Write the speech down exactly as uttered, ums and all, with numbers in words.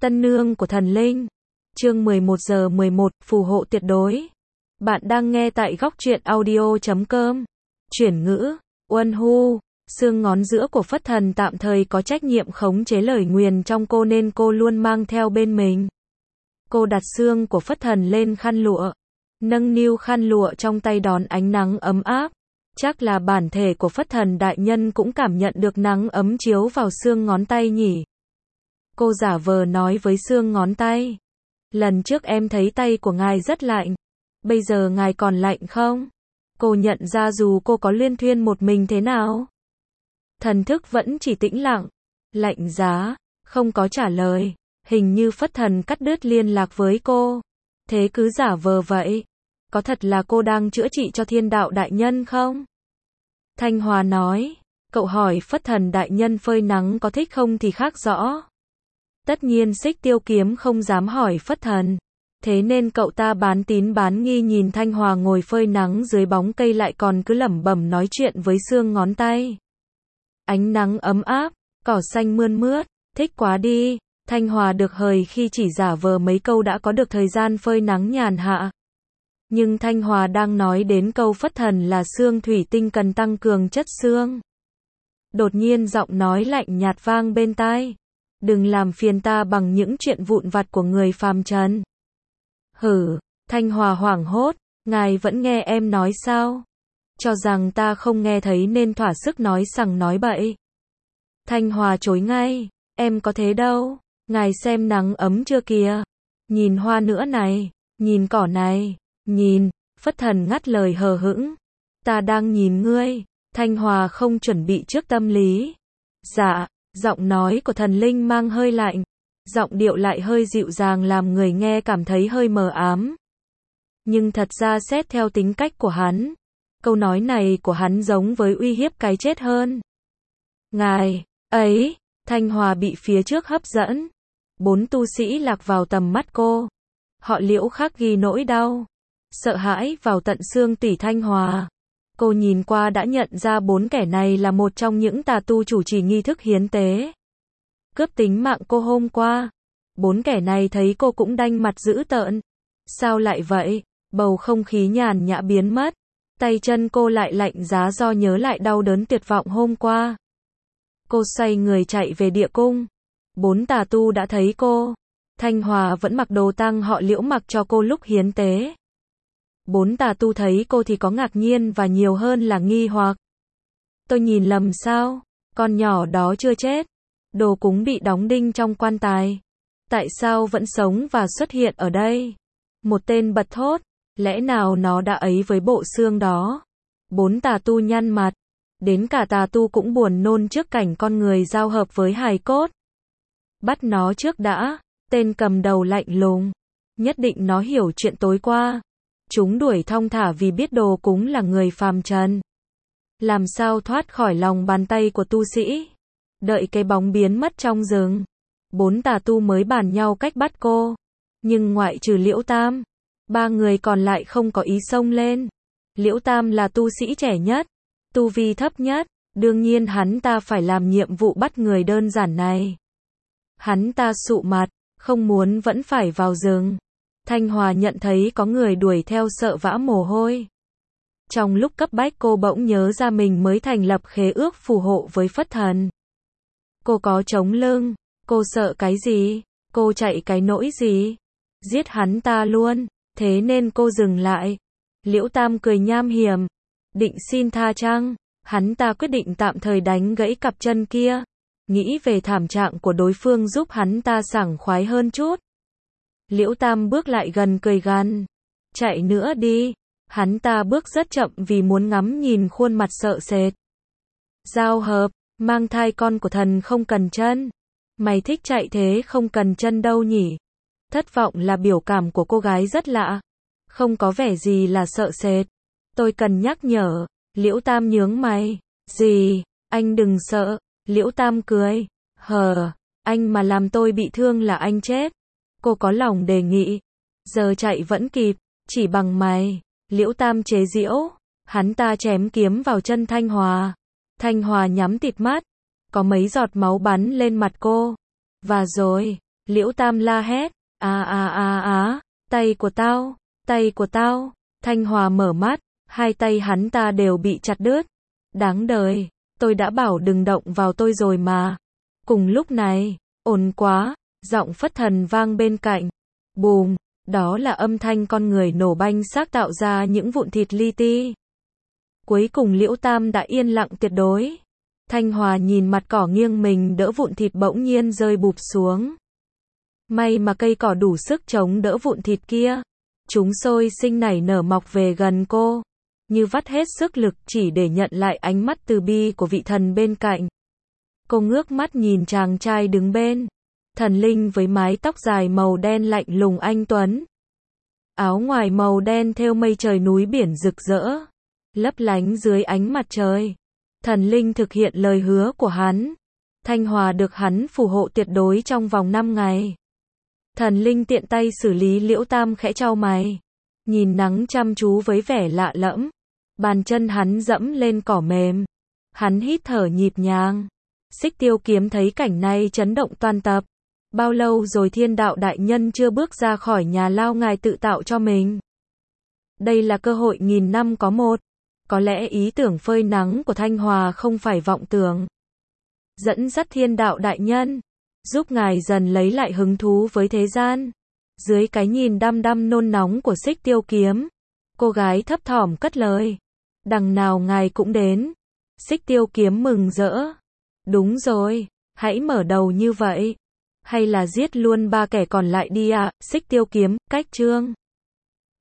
Tân nương của thần linh. Chương mười một giờ mười một, phù hộ tuyệt đối. Bạn đang nghe tại góc truyện audio chấm com. Chuyển ngữ, Uân Hu, xương ngón giữa của Phất Thần tạm thời có trách nhiệm khống chế lời nguyền trong cô nên cô luôn mang theo bên mình. Cô đặt xương của Phất Thần lên khăn lụa, nâng niu khăn lụa trong tay đón ánh nắng ấm áp. Chắc là bản thể của Phất Thần đại nhân cũng cảm nhận được nắng ấm chiếu vào xương ngón tay nhỉ. Cô giả vờ nói với xương ngón tay. Lần trước em thấy tay của ngài rất lạnh. Bây giờ ngài còn lạnh không? Cô nhận ra dù cô có luyên thuyên một mình thế nào. Thần thức vẫn chỉ tĩnh lặng. Lạnh giá, không có trả lời. Hình như Phất Thần cắt đứt liên lạc với cô. Thế cứ giả vờ vậy. Có thật là cô đang chữa trị cho thiên đạo đại nhân không? Thanh Hòa nói. Cậu hỏi Phất Thần đại nhân phơi nắng có thích không thì khác rõ. Tất nhiên Xích Tiêu Kiếm không dám hỏi Phất Thần. Thế nên cậu ta bán tín bán nghi nhìn Thanh Hòa ngồi phơi nắng dưới bóng cây lại còn cứ lẩm bẩm nói chuyện với xương ngón tay. Ánh nắng ấm áp, cỏ xanh mơn mướt, thích quá đi. Thanh Hòa được hời khi chỉ giả vờ mấy câu đã có được thời gian phơi nắng nhàn hạ. Nhưng Thanh Hòa đang nói đến câu Phất Thần là xương thủy tinh cần tăng cường chất xương. Đột nhiên giọng nói lạnh nhạt vang bên tai. Đừng làm phiền ta bằng những chuyện vụn vặt của người phàm trần. Hử, Thanh Hòa hoảng hốt, ngài vẫn nghe em nói sao? Cho rằng ta không nghe thấy nên thỏa sức nói sằng nói bậy. Thanh Hòa chối ngay, em có thế đâu, ngài xem nắng ấm chưa kìa. Nhìn hoa nữa này, nhìn cỏ này, nhìn, Phất Thần ngắt lời hờ hững. Ta đang nhìn ngươi, Thanh Hòa không chuẩn bị trước tâm lý. Dạ. Giọng nói của thần linh mang hơi lạnh, giọng điệu lại hơi dịu dàng làm người nghe cảm thấy hơi mờ ám. Nhưng thật ra xét theo tính cách của hắn, câu nói này của hắn giống với uy hiếp cái chết hơn. Ngài, ấy, Thanh Hòa bị phía trước hấp dẫn. Bốn tu sĩ lạc vào tầm mắt cô. Họ Liễu khắc ghi nỗi đau, sợ hãi vào tận xương tủy Thanh Hòa. Cô nhìn qua đã nhận ra bốn kẻ này là một trong những tà tu chủ trì nghi thức hiến tế. Cướp tính mạng cô hôm qua. Bốn kẻ này thấy cô cũng đanh mặt dữ tợn. Sao lại vậy? Bầu không khí nhàn nhã biến mất. Tay chân cô lại lạnh giá do nhớ lại đau đớn tuyệt vọng hôm qua. Cô xoay người chạy về địa cung. Bốn tà tu đã thấy cô. Thanh Hòa vẫn mặc đồ tang họ Liễu mặc cho cô lúc hiến tế. Bốn tà tu thấy cô thì có ngạc nhiên và nhiều hơn là nghi hoặc. Tôi nhìn lầm sao? Con nhỏ đó chưa chết. Đồ cúng bị đóng đinh trong quan tài. Tại sao vẫn sống và xuất hiện ở đây? Một tên bật thốt. Lẽ nào nó đã ấy với bộ xương đó? Bốn tà tu nhăn mặt. Đến cả tà tu cũng buồn nôn trước cảnh con người giao hợp với hài cốt. Bắt nó trước đã. Tên cầm đầu lạnh lùng. Nhất định nó hiểu chuyện tối qua. Chúng đuổi thong thả vì biết đồ cúng là người phàm trần. Làm sao thoát khỏi lòng bàn tay của tu sĩ. Đợi cái bóng biến mất trong rừng. Bốn tà tu mới bàn nhau cách bắt cô. Nhưng ngoại trừ Liễu Tam, ba người còn lại không có ý xông lên. Liễu Tam là tu sĩ trẻ nhất, tu vi thấp nhất. Đương nhiên hắn ta phải làm nhiệm vụ bắt người đơn giản này. Hắn ta sụ mặt, không muốn vẫn phải vào rừng. Thanh Hòa nhận thấy có người đuổi theo sợ vã mồ hôi. Trong lúc cấp bách cô bỗng nhớ ra mình mới thành lập khế ước phù hộ với Phất Thần. Cô có chống lưng, cô sợ cái gì, cô chạy cái nỗi gì, giết hắn ta luôn, thế nên cô dừng lại. Liễu Tam cười nham hiểm, định xin tha chăng, hắn ta quyết định tạm thời đánh gãy cặp chân kia, nghĩ về thảm trạng của đối phương giúp hắn ta sảng khoái hơn chút. Liễu Tam bước lại gần cười gằn. Chạy nữa đi. Hắn ta bước rất chậm vì muốn ngắm nhìn khuôn mặt sợ sệt. Giao hợp, mang thai con của thần không cần chân. Mày thích chạy thế không cần chân đâu nhỉ? Thất vọng là biểu cảm của cô gái rất lạ. Không có vẻ gì là sợ sệt. Tôi cần nhắc nhở. Liễu Tam nhướng mày. Gì? Anh đừng sợ. Liễu Tam cười. Hờ, anh mà làm tôi bị thương là anh chết. Cô có lòng đề nghị. Giờ chạy vẫn kịp, chỉ bằng mày. Liễu Tam chế giễu. Hắn ta chém kiếm vào chân Thanh Hòa. Thanh Hòa nhắm tịt mắt. Có mấy giọt máu bắn lên mặt cô. Và rồi, Liễu Tam la hét, à à à à, tay của tao, tay của tao. Thanh Hòa mở mắt, hai tay hắn ta đều bị chặt đứt. Đáng đời, tôi đã bảo đừng động vào tôi rồi mà. Cùng lúc này, ồn quá, giọng Phất Thần vang bên cạnh. Bùm, đó là âm thanh con người nổ banh xác tạo ra những vụn thịt li ti. Cuối cùng Liễu Tam đã yên lặng tuyệt đối. Thanh Hòa nhìn mặt cỏ nghiêng mình đỡ vụn thịt bỗng nhiên rơi bụp xuống. May mà cây cỏ đủ sức chống đỡ vụn thịt kia. Chúng sôi sinh nảy nở mọc về gần cô, như vắt hết sức lực chỉ để nhận lại ánh mắt từ bi của vị thần bên cạnh. Cô ngước mắt nhìn chàng trai đứng bên. Thần linh với mái tóc dài màu đen lạnh lùng anh tuấn. Áo ngoài màu đen thêu mây trời núi biển rực rỡ, lấp lánh dưới ánh mặt trời. Thần linh thực hiện lời hứa của hắn. Thanh Hòa được hắn phù hộ tuyệt đối trong vòng năm ngày. Thần linh tiện tay xử lý Liễu Tam khẽ chau mày, nhìn nắng chăm chú với vẻ lạ lẫm. Bàn chân hắn dẫm lên cỏ mềm. Hắn hít thở nhịp nhàng. Xích Tiêu Kiếm thấy cảnh này chấn động toàn tập. Bao lâu rồi Thiên Đạo đại nhân chưa bước ra khỏi nhà lao ngài tự tạo cho mình. Đây là cơ hội nghìn năm có một. Có lẽ ý tưởng phơi nắng của Thanh Hòa không phải vọng tưởng. Dẫn dắt Thiên Đạo đại nhân, giúp ngài dần lấy lại hứng thú với thế gian. Dưới cái nhìn đăm đăm nôn nóng của Xích Tiêu Kiếm, cô gái thấp thỏm cất lời. Đằng nào ngài cũng đến. Xích Tiêu Kiếm mừng rỡ. Đúng rồi, hãy mở đầu như vậy. Hay là giết luôn ba kẻ còn lại đi ạ. À? Xích Tiêu Kiếm, cách chương.